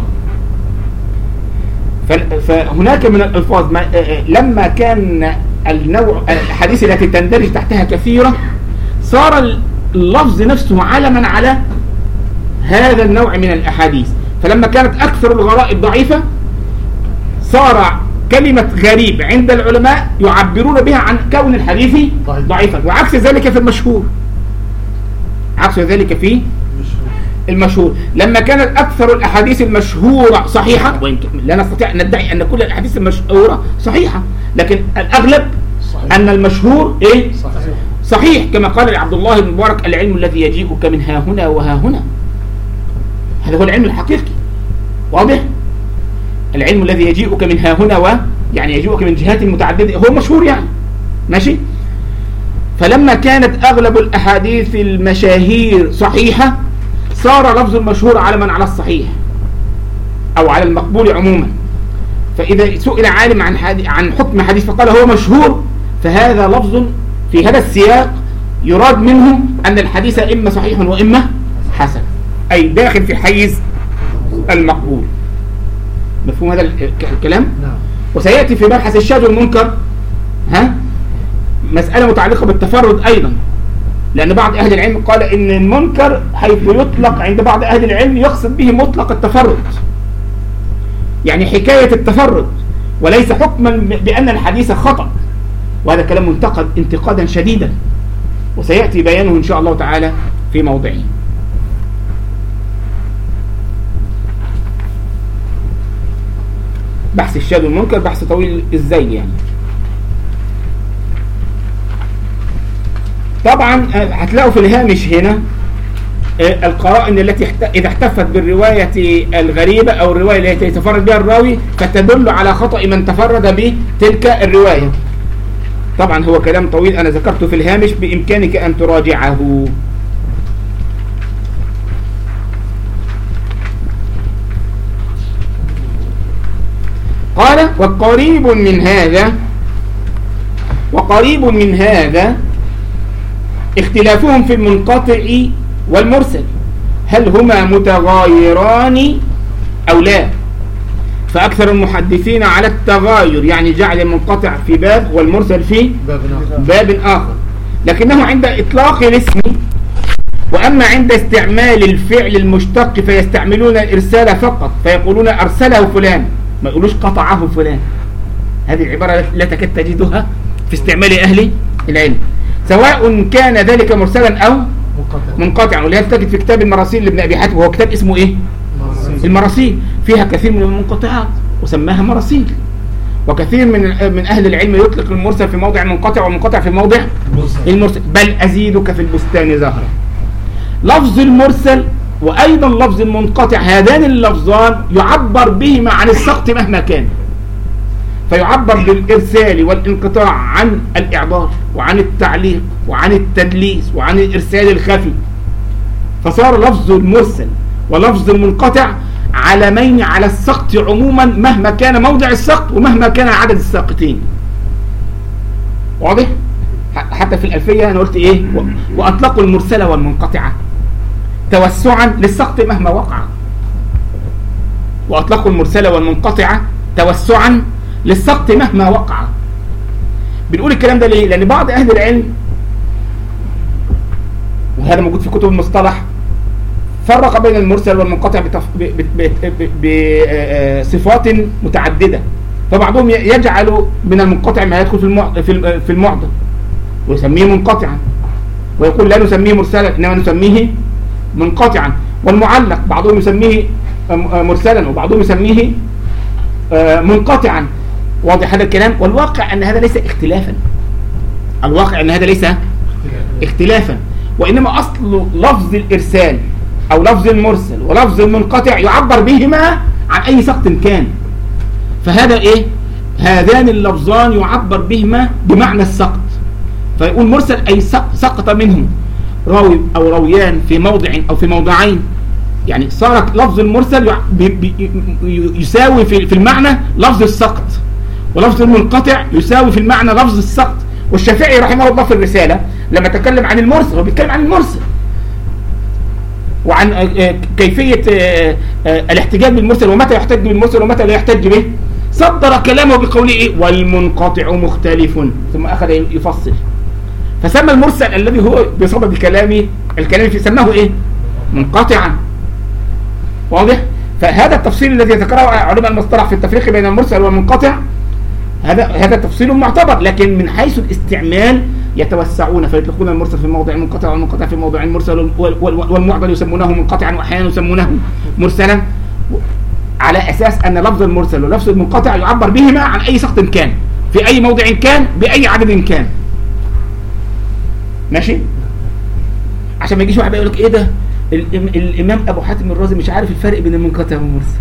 فهناك من الألفاظ لما كان النوع الحديث التي تندرج تحتها كثيرة صار اللفظ نفسه علما على هذا النوع من الأحاديث. فلما كانت أكثر الغرائب ضعيفة صار كلمة غريب عند العلماء يعبرون بها عن كون الحديث ضعيفا، وعكس ذلك في المشهور، عكس ذلك في المشهور. لما كانت أكثر الأحاديث المشهورة صحيحة، وإن لا نستطيع أن ندعي أن كل الأحاديث المشهورة صحيحة، لكن الأغلب صحيح. أن المشهور إيه؟ صحيح. صحيح، كما قال عبد الله بن مبارك: العلم الذي يجيئك من ها هنا وها هنا. هذا هو العلم الحقيقي. واضح؟ العلم الذي يجيئك من ها هنا و يعني يجيئك من جهات متعددة، هو مشهور يعني. ماشي؟ فلما كانت أغلب الأحاديث المشاهير صحيحة، صار لفظ المشهور علما على الصحيح أو على المقبول عموما. فإذا سئل عالم عن عن حكم حديث فقال هو مشهور، فهذا لفظ في هذا السياق يراد منه أن الحديث إما صحيح وإما حسن، أي داخل في حيز المقبول. مفهوم هذا الكلام؟ نعم. وسيأتي في مبحث الشاذ والمنكر ها مسألة متعلقة بالتفرد أيضا، لأن بعض أهل العلم قال إن المنكر حيث يطلق عند بعض أهل العلم يقصد به مطلق التفرد، يعني حكاية التفرد، وليس حكما بأن الحديث خطأ. وهذا كلام منتقد انتقادا شديدا، وسيأتي بيانه إن شاء الله تعالى في موضعه. بحث الشاذ والمنكر بحث طويل الزي يعني. طبعا هتلاقوا في الهامش هنا القرائن التي إذا احتفت بالرواية الغريبة أو الرواية التي يتفرد بها الراوي فتدل على خطأ من تفرد بتلك الرواية. طبعا هو كلام طويل أنا ذكرته في الهامش، بإمكانك أن تراجعه. قال: وقريب من هذا وقريب من هذا اختلافهم في المنقطع والمرسل، هل هما متغايران أو لا؟ فأكثر المحدثين على التغاير، يعني جعل المنقطع في باب والمرسل في باب آخر، لكنه عند إطلاق الاسم. وأما عند استعمال الفعل المشتق فيستعملون الإرسال فقط، فيقولون أرسله فلان، ما يقولوش قطعه فلان. هذه العبارة لا تكاد تجدها في استعمال أهل العلم، سواء كان ذلك مرسلا أو منقطعا. ولهذا تجد في كتاب المراسيل لابن أبي حاتم، وهو كتاب اسمه إيه؟ المراسيل، فيها كثير من المنقطعات وسماها مراسيل. وكثير من من أهل العلم يطلق المرسل في موضع المنقطع والمنقطع في موضع المرسل. بل أزيدك في البستان زهرا. لفظ المرسل وأيضا لفظ المنقطع، هذان اللفظان يعبر بهما عن السقط مهما كان، فيعبر بالإرسال والانقطاع عن الإعضال وعن التعليق وعن التدليس وعن الإرسال الخفي. فصار لفظ المرسل ولفظ المنقطع علمين على السقط عموما مهما كان موضع السقط ومهما كان عدد الساقطين. واضح؟ حتى في الألفية أنا قلت إيه؟ وأطلقوا المرسلة والمنقطعة توسعا للسقط مهما وقع. وأطلقوا المرسلة والمنقطعة توسعا للسقط مهما وقع. بنقول الكلام ده ليه؟ لأن بعض أهل العلم، وهذا موجود في كتب المصطلح، فرق بين المرسل والمنقطع بصفات متعددة. فبعضهم يجعل من المنقطع ما يدخل في المعضل ويسميه منقطعا، ويقول لا نسميه مرسلا إنما نسميه منقطعا. والمعلق بعضهم يسميه مرسلا وبعضهم يسميه منقطعا. واضح هذا الكلام؟ والواقع أن هذا ليس اختلافا، الواقع أن هذا ليس اختلافا، وإنما أصل لفظ الإرسال أو لفظ المرسل ولفظ المنقطع يعبر بهما عن أي سقط كان. فهذا إيه؟ هذان اللفظان يعبر بهما بمعنى السقط. فيقول مرسل أي سقط منهم راوي أو راويان في موضع أو في موضعين، يعني صارت لفظ المرسل يساوي في المعنى لفظ السقط، ولفظ المنقطع يساوي في المعنى لفظ السقط. والشافعي رحمه الله في الرسالة لما تكلم عن المرسل هو بيتكلم عن المرسل وعن كيفية الاحتجاج بالمرسل ومتى يحتج بالمرسل ومتى لا يحتج به، صدر كلامه بقوله إيه؟ والمنقطع مختلف، ثم أخذ يفصل فسمى المرسل الذي هو بصدد كلامي الكلام في سماه إيه؟ منقطعا. واضح؟ فهذا التفصيل الذي ذكره علماء المصطلح في التفريق بين المرسل والمنقطع هذا هذا تفصيل معتبر، لكن من حيث الاستعمال يتوسعون فيطلقون المرسل في موضع منقطع والمنقطع في موضع مرسل والمعضل يسمونه منقطعا واحيانا يسمونه مرسلا، على اساس ان لفظ المرسل ولفظ المنقطع يعبر بهما عن اي سقط كان في اي موضع كان باي عدد كان. ماشي؟ عشان ما يجيش واحد يقول لك ايه ده الامام ابو حاتم الرازي مش عارف الفرق بين المنقطع والمرسل.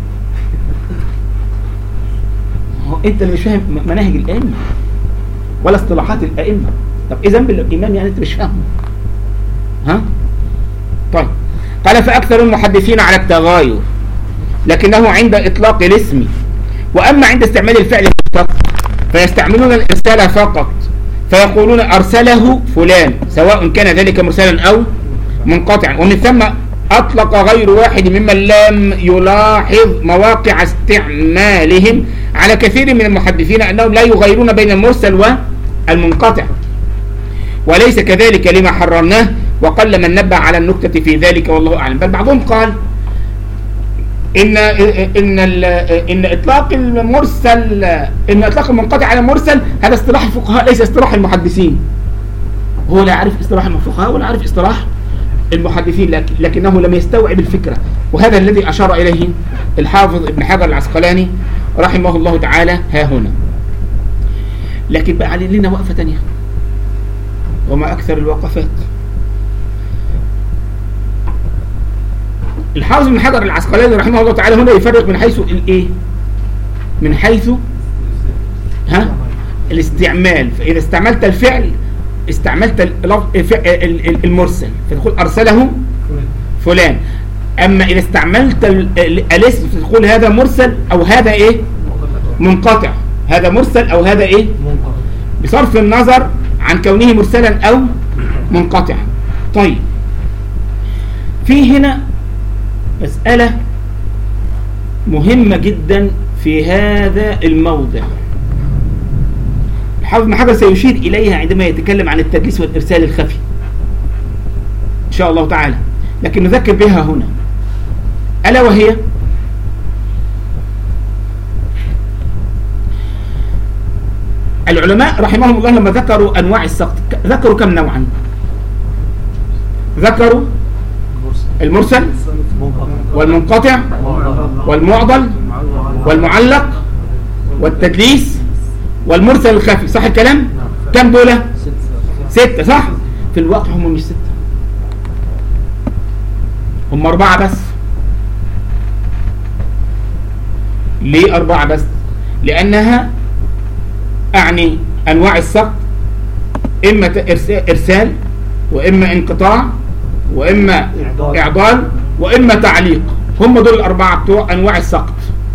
انت اللي مش فاهم مناهج الائمه ولا اصطلاحات الائمه. طب ايه ذنب الامام يعني انت مش فاهمه؟ ها؟ طيب قال فاكثر المحدثين على التغاير لكنه عند اطلاق الاسم، واما عند استعمال الفعل فقط فيستعملون الارسال فقط فيقولون ارسله فلان سواء كان ذلك مرسلا او منقطعا. ومن ثم اطلق غير واحد ممن لم يلاحظ مواقع استعمالهم على كثير من المحدثين انهم لا يغيرون بين المرسل والمنقطع، وليس كذلك لما حررناه، وقل من نبه على النكتة في ذلك والله اعلم. بل بعضهم قال ان ان ان اطلاق المرسل ان اطلاق المنقطع على المرسل هذا اصطلاح الفقهاء ليس اصطلاح المحدثين. هو لا يعرف اصطلاح الفقهاء ولا يعرف اصطلاح المحدثين، لكنه لم يستوعب الفكرة، وهذا الذي اشار اليه الحافظ ابن حجر العسقلاني رحمه الله تعالى ها هنا. لكن بقى علي لنا وقفة تانية، وما اكثر الوقفات. الحافظ ابن حجر العسقلاني رحمه الله تعالى هنا يفرق من حيث الايه؟ من حيث ها الاستعمال. فاذا استعملت الفعل استعملت المرسل فتقول ارسله فلان، اما اذا استعملت الاسم فتقول هذا مرسل او هذا ايه؟ منقطع. هذا مرسل او هذا ايه؟ بصرف النظر عن كونه مرسلا او منقطع. طيب في هنا مسألة مهمة جدا في هذا الموضع، الحافظ ابن حجر سيشير إليها عندما يتكلم عن التدليس والإرسال الخفي إن شاء الله تعالى، لكن نذكر بها هنا، ألا وهي العلماء رحمهم الله لما ذكروا أنواع السقط ذكروا كم نوعا؟ ذكروا المرسل والمنقطع والمعضل والمعلق والتدليس والمرسل الخفي، صح الكلام؟ كم دول؟ ستة، صح؟ في الواقع هم مش ستة، هم أربعة بس. ليه أربعة بس؟ لأنها أعني أنواع السقط إما إرسال وإما انقطاع وإما إعضال وإما تعليق، هم دول الأربعة بتوع أنواع السقط.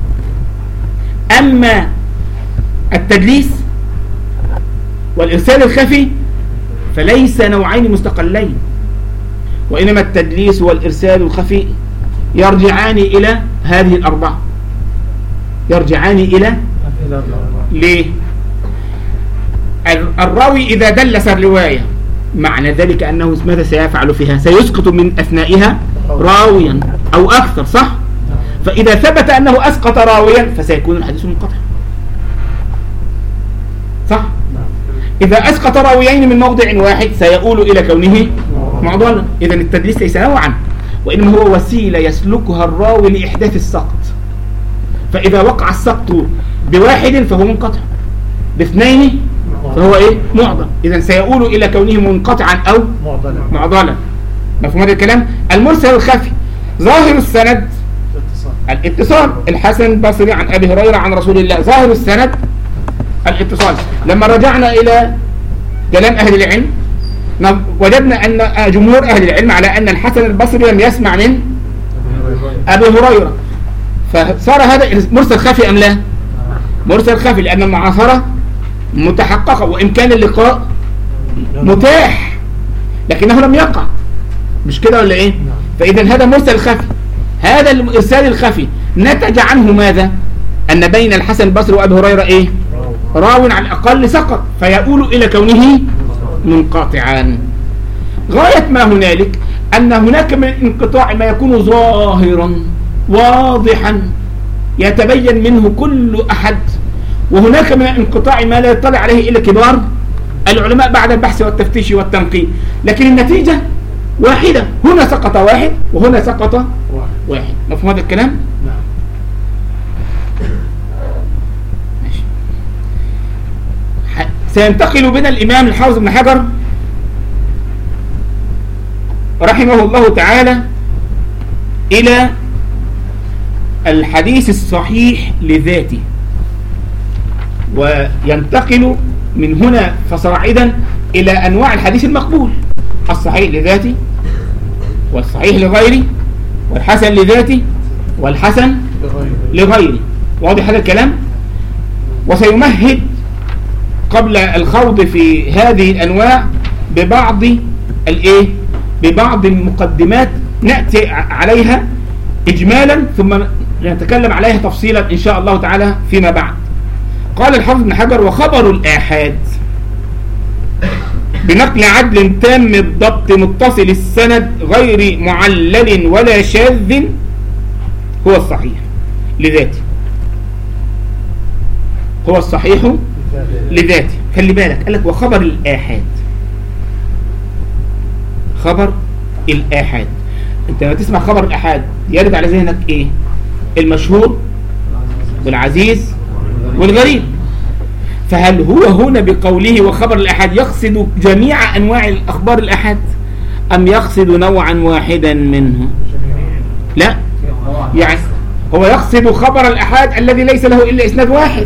أما التدليس والإرسال الخفي فليس نوعين مستقلين، وإنما التدليس والإرسال الخفي يرجعان إلى هذه الأربعة، يرجعان إلى ليه؟ الراوي إذا دلس الرواية معنى ذلك أنه ماذا سيفعل فيها؟ سيسقط من أثنائها راويا أو أكثر، صح؟ فإذا ثبت أنه أسقط راويا فسيكون الحديث منقطع، صح؟ إذا أسقط راويين من موضع واحد سيؤول إلى كونه معضلا. إذا التدليس ليس نوعا، وإنما هو وسيلة يسلكها الراوي لإحداث السقط. فإذا وقع السقط بواحد فهو منقطع، باثنين فهو إيه؟ معضل. إذا سيؤول إلى كونه منقطعا أو معضلا. مفهوم هذا الكلام؟ المرسل الخفي ظاهر السند الاتصال، الحسن البصري عن أبي هريرة عن رسول الله، ظاهر السند الاتصال. لما رجعنا إلى كلام أهل العلم وجدنا أن جمهور أهل العلم على أن الحسن البصري لم يسمع من أبي هريرة، فصار هذا مرسل خفي أم لا؟ مرسل خفي، لأن المعاصرة متحققة وإمكان اللقاء متاح لكنه لم يقع، مش كده ولا إيه؟ فإذا هذا مرسل خفي. هذا الإرسال الخفي نتج عنه ماذا؟ أن بين الحسن البصري وأبي هريرة إيه؟ راو على الأقل سقط، فيؤول إلى كونه منقطعا. غاية ما هنالك أن هناك من الانقطاع ما يكون ظاهرا واضحا يتبين منه كل أحد، وهناك من الانقطاع ما لا يطلع عليه إلا كبار العلماء بعد البحث والتفتيش والتنقيب، لكن النتيجة واحدة، هنا سقط واحد وهنا سقط واحد. مفهوم هذا الكلام؟ نعم. ماشي. سينتقل بنا الإمام الحافظ ابن حجر رحمه الله تعالى إلى الحديث الصحيح لذاته، وينتقل من هنا فصاعدا إلى أنواع الحديث المقبول: الصحيح لذاته، والصحيح لغيره، والحسن لذاته، والحسن لغيره. واضح هذا الكلام؟ وسيمهد قبل الخوض في هذه الأنواع ببعض الإيه؟ ببعض المقدمات نأتي عليها إجمالا ثم نتكلم عليها تفصيلا إن شاء الله تعالى فيما بعد. قال الحافظ ابن حجر: وخبر الآحاد بنقل عدل تام الضبط متصل السند غير معلل ولا شاذ هو الصحيح لذاته. هو الصحيح لذاته. خلي بالك، قال لك وخبر الآحاد. خبر الآحاد، انت لما تسمع خبر الآحاد يرد على ذهنك ايه؟ المشهور والعزيز والغريب. فهل هو هنا بقوله وخبر الآحاد يقصد جميع أنواع الأخبار الآحاد أم يقصد نوعا واحدا منه؟ لا، يعني هو يقصد خبر الآحاد الذي ليس له إلا إسناد واحد،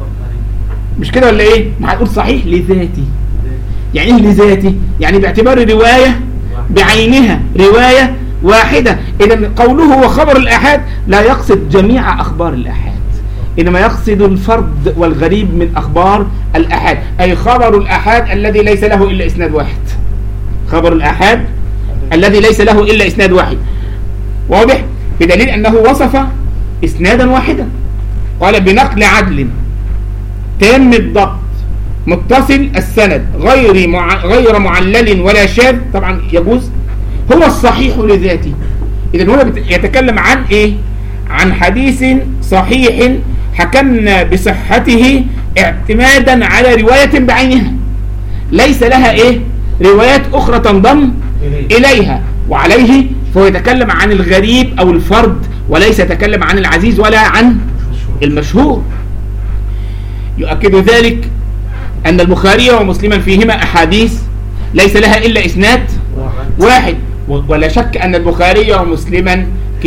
مش كده ولا إيه؟ ما هتقول صحيح لذاتي. يعني إيه لذاتي؟ يعني باعتبار رواية بعينها، رواية واحدة. إذا قوله وخبر الآحاد لا يقصد جميع أخبار الآحاد، إنما يقصد الفرد والغريب من أخبار الآحاد، أي خبر الآحاد الذي ليس له إلا إسناد واحد. خبر الآحاد الذي ليس له إلا إسناد واحد. واضح؟ بدليل أنه وصف إسنادا واحدا. قال بنقل عدل تام الضبط متصل السند غير مع... غير معلل ولا شاذ. طبعا يجوز. هو الصحيح لذاته. إذن هنا بت... يتكلم عن إيه؟ عن حديث صحيح حكمنا بصحته اعتمادا على رواية بعينها ليس لها إيه؟ روايات أخرى تنضم إليها، وعليه فهو يتكلم عن الغريب أو الفرد، وليس يتكلم عن العزيز ولا عن المشهور. يؤكد ذلك أن البخاري ومسلما فيهما أحاديث ليس لها إلا إسناد واحد، ولا شك أن البخاري ومسلما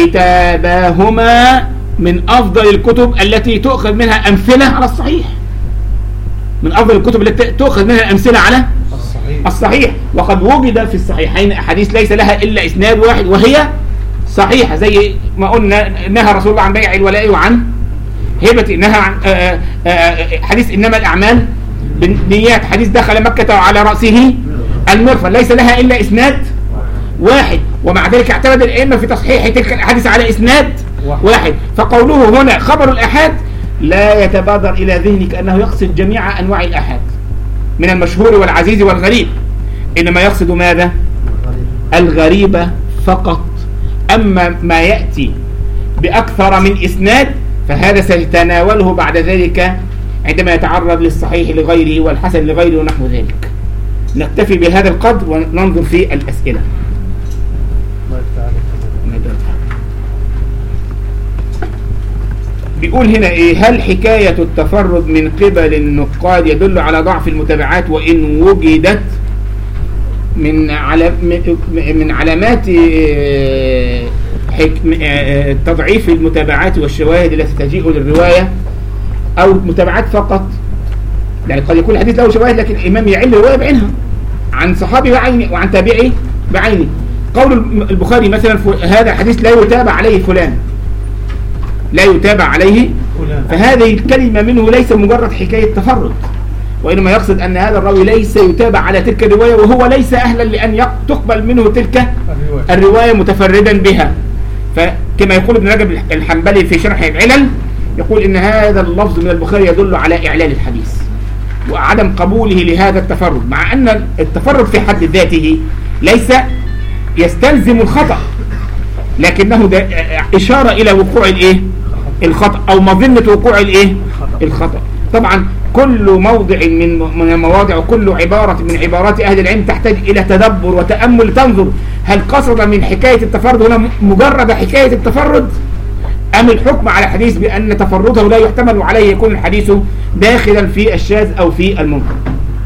كتاباهما من أفضل الكتب التي تؤخذ منها أمثلة على الصحيح، من أفضل الكتب التي تؤخذ منها أمثلة على الصحيح. الصحيح. وقد وجد في الصحيحين أحاديث ليس لها إلا إسناد واحد وهي صحيحة، زي ما قلنا نهى رسول الله عن بيع الولاء وعن هبة، نهى عن آآ آآ حديث إنما الأعمال بالنيات، حديث دخل مكة وعلى رأسه المغفر، ليس لها إلا إسناد واحد، ومع ذلك اعتمد الأئمة في تصحيح تلك الأحاديث على إسناد واحد. فقوله هنا خبر الآحاد لا يتبادر إلى ذهنك أنه يقصد جميع أنواع الآحاد من المشهور والعزيز والغريب، إنما يقصد ماذا؟ الغريبة فقط. أما ما يأتي بأكثر من إسناد فهذا سيتناوله بعد ذلك عندما يتعرض للصحيح لغيره والحسن لغيره ونحو ذلك. نكتفي بهذا القدر وننظر في الأسئلة. بيقول هنا إيه؟ هل حكاية التفرد من قبل النقاد يدل على ضعف المتابعات وإن وجدت من على من علامات تضعيف المتابعات والشواهد التي تجيء للرواية أو متابعات فقط؟ يعني قد يكون الحديث له شواهد لكن الإمام يعل رواية بعينها عن صحابي بعينه وعن تابعي بعينه. قول البخاري مثلا هذا الحديث لا يتابع عليه فلان، لا يتابع عليه فلان، فهذه الكلمة منه ليس مجرد حكاية تفرد، وإنما يقصد أن هذا الراوي ليس يتابع على تلك الرواية وهو ليس أهلا لأن تقبل منه تلك الرواية متفردا بها. فكما يقول ابن رجب الحنبلي في شرح العلل، يقول إن هذا اللفظ من البخاري يدل على إعلال الحديث وعدم قبوله لهذا التفرد، مع أن التفرد في حد ذاته ليس يستلزم الخطأ، لكنه إشارة إلى وقوع الإيه؟ الخطأ أو مظنة وقوع الإيه؟ الخطأ. طبعا كل موضع من من المواضع وكل عبارة من عبارات أهل العلم تحتاج إلى تدبر وتأمل، تنظر هل قصد من حكاية التفرد هنا مجرد حكاية التفرد، أم الحكم على الحديث بأن تفرده لا يحتمل عليه يكون الحديث داخلا في الشاذ أو في المنكر.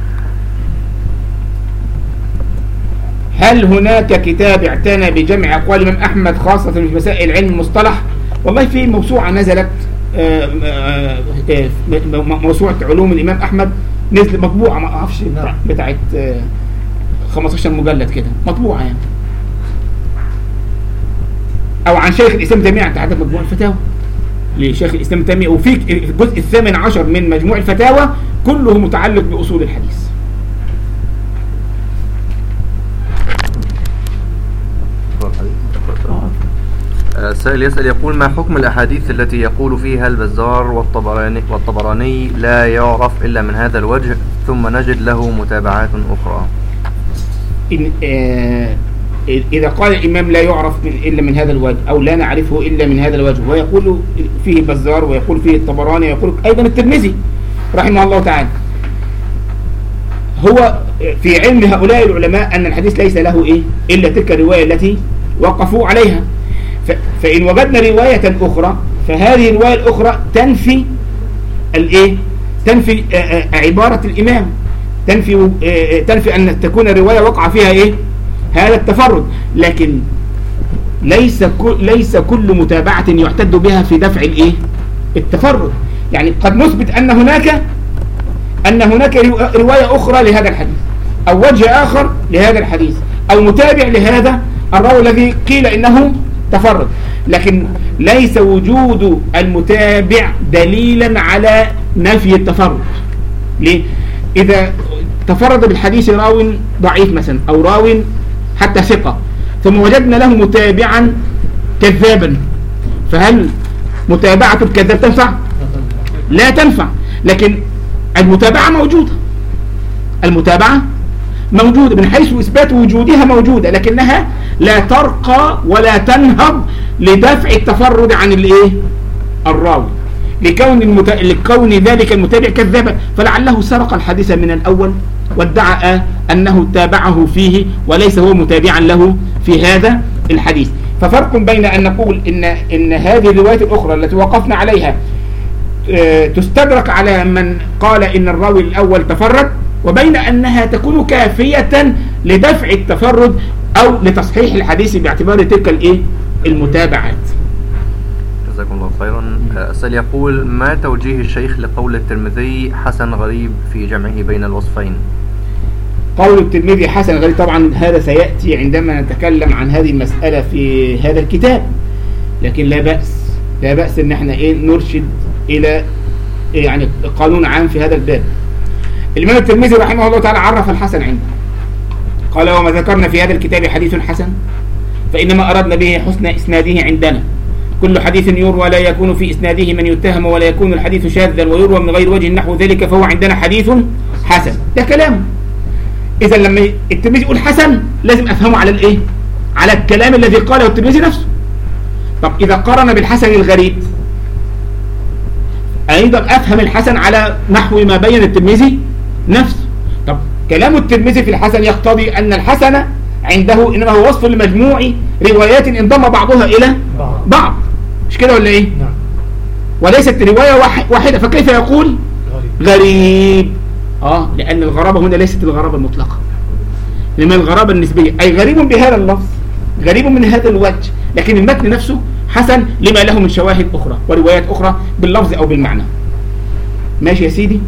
هل هناك كتاب اعتنى بجمع أقوال الإمام أحمد خاصة في مسائل علم المصطلح؟ والله في موسوعة نزلت موسوعة علوم الإمام أحمد، نزل مطبوعة ما أعرفش بتاعت خمستاشر مجلد كده مطبوعة يعني، أو عن شيخ الإسلام تيمية، عن تعدد مجموع الفتاوى لشيخ الإسلام تيمية، وفي الجزء الثامن عشر من مجموع الفتاوى كله متعلق بأصول الحديث. السائل يسأل يقول: ما حكم الأحاديث التي يقول فيها البزار والطبراني, والطبراني لا يعرف إلا من هذا الوجه ثم نجد له متابعات أخرى؟ إن آه إذا قال الإمام لا يعرف من إلا من هذا الوجه أو لا نعرفه إلا من هذا الوجه، ويقول فيه البزار ويقول فيه الطبراني ويقول أيضا الترمذي رحمه الله تعالى، هو في علم هؤلاء العلماء أن الحديث ليس له إيه إلا تلك الرواية التي وقفوا عليها. فإن وجدنا رواية أخرى فهذه الرواية الأخرى تنفي الإيه؟ تنفي عبارة الإمام، تنفي تنفي أن تكون الرواية وقع فيها إيه؟ هذا التفرد، لكن ليس كل ليس كل متابعة يعتد بها في دفع الإيه؟ التفرد. يعني قد نثبت أن هناك أن هناك رواية أخرى لهذا الحديث أو وجه آخر لهذا الحديث أو متابع لهذا الراوي الذي قيل إنه تفرد، لكن ليس وجود المتابع دليلا على نفي التفرد. ليه؟ إذا تفرد بالحديث راو ضعيف مثلا أو راو حتى ثقة ثم وجدنا له متابعا كذابا، فهل متابعة الكذاب تنفع؟ لا تنفع. لكن المتابعة موجودة، المتابعة موجودة من حيث إثبات وجودها موجودة، لكنها لا ترقى ولا تنهض لدفع التفرد عن الايه الراوي، لكون المت... لكون ذلك المتابع كذابا، فلعله سرق الحديث من الأول وادعى أنه تابعه فيه وليس هو متابعا له في هذا الحديث. ففرق بين أن نقول إن إن هذه الروايات الأخرى التي وقفنا عليها تستدرك على من قال إن الراوي الأول تفرد، وبين أنها تكون كافية لدفع التفرد أو لتصحيح الحديث باعتبار تلك الإيه المتابعات. جزاكم الله خيرا. السائل يقول: ما توجيه الشيخ لقول الترمذي حسن غريب في جمعه بين الوصفين؟ قول الترمذي حسن غريب طبعا هذا سيأتي عندما نتكلم عن هذه المسألة في هذا الكتاب، لكن لا بأس لا بأس ان احنا ايه نرشد الى إيه يعني قانون عام في هذا الباب. الإمام الترمذي رحمه الله تعالى عرف الحسن عنده، قال: وما ذكرنا في هذا الكتاب حديث حسن فإنما أردنا به حسن إسناده عندنا، كل حديث يروى لا يكون في إسناده من يتهم ولا يكون الحديث شاذا ويروى من غير وجه نحو ذلك فهو عندنا حديث حسن. ده كلام. إذا لما الترمذي يقول حسن لازم أفهمه على الإيه؟ على الكلام الذي قاله الترمذي نفسه. طب إذا قارن بالحسن الغريب أيضا أفهم الحسن على نحو ما بين الترمذي نفسه. طب كلام الترمذي في الحسن يقتضي أن الحسن عنده إنما هو وصف لمجموع روايات انضم بعضها إلى بعض، مش كده ولا إيه؟ نعم. وليست رواية واحدة، فكيف يقول غريب, غريب. آه لأن الغرابة هنا ليست الغرابة المطلقة، إنما الغرابة النسبية، أي غريب بهذا اللفظ، غريب من هذا الوجه، لكن المتن نفسه حسن لما له من شواهد أخرى وروايات أخرى باللفظ أو بالمعنى. ماشي يا سيدي؟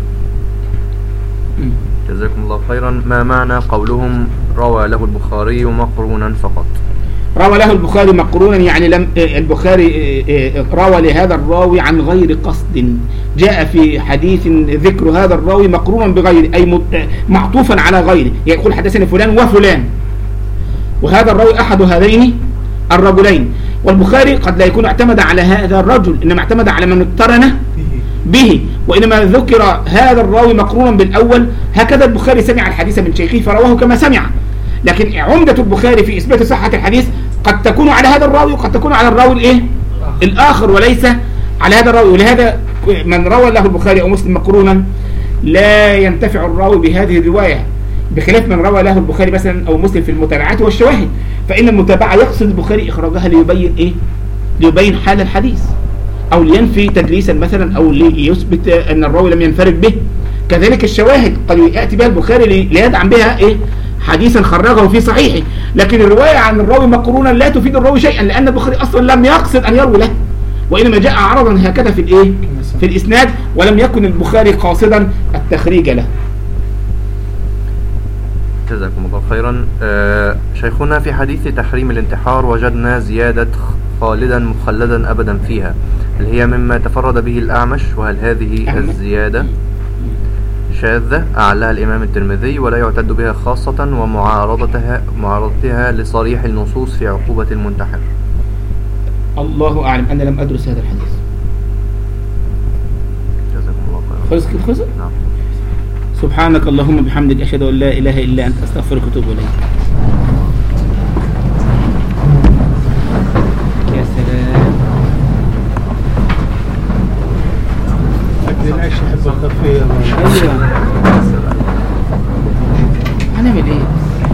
جزاكم الله خيرا. ما معنى قولهم روى له البخاري مقرونا فقط؟ روى له البخاري مقرونا يعني لم البخاري روى لهذا الراوي عن غير قصد، جاء في حديث ذكر هذا الراوي مقرونا بغير أي معطوفا على غيره، يقول حدثنا فلان وفلان، وهذا الراوي أحد هذين الرجلين. والبخاري قد لا يكون اعتمد على هذا الرجل، إنما اعتمد على من اقترن به، وإنما ذكر هذا الراوي مقرونا بالأول. هكذا البخاري سمع الحديث من شيخه فرواه كما سمع، لكن عمدة البخاري في إثبات صحة الحديث قد تكون على هذا الراوي وقد تكون على الراوي الإيه؟ الآخر وليس على هذا الراوي. ولهذا من روى له البخاري أو مسلم مقرونا لا ينتفع الراوي بهذه الرواية، بخلاف من روى له البخاري مثلا أو مسلم في المتابعات والشواهد، فإن المتابعة يقصد البخاري إخراجها ليبين إيه؟ ليبين حال الحديث، أو لينفي تدليسا مثلا، أو ليثبت أن الراوي لم ينفرد به. كذلك الشواهد قد يأتي بها البخاري ليدعم بها إيه؟ حديثا خرجه في صحيحه، لكن الرواية عن الراوي مقرونا لا تفيد الراوي شيئا، لأن البخاري أصلا لم يقصد أن يروي له، وإنما جاء عرضا هكذا في الإيه؟ في الإسناد، ولم يكن البخاري قاصدا التخريج له. جزاكم الله خيرا. آه شيخنا، في حديث تحريم الانتحار وجدنا زيادة خالدا مخلدا أبدا فيها، هل هي مما تفرد به الأعمش؟ وهل هذه الزيادة شاذة أعلاها الإمام الترمذي ولا يعتد بها خاصة، ومعارضتها معارضتها لصريح النصوص في عقوبة المنتحر؟ الله أعلم، أنا لم أدرس هذا الحديث. جزاكم الله خيرا. خلص كده خلص؟ نعم. سبحانك اللهم وبحمدك، أشهد أن لا إله إلا أنت، أستغفرك وأتوب إليك. يا سلام. أكل العيش يحب الخفية. أيوة.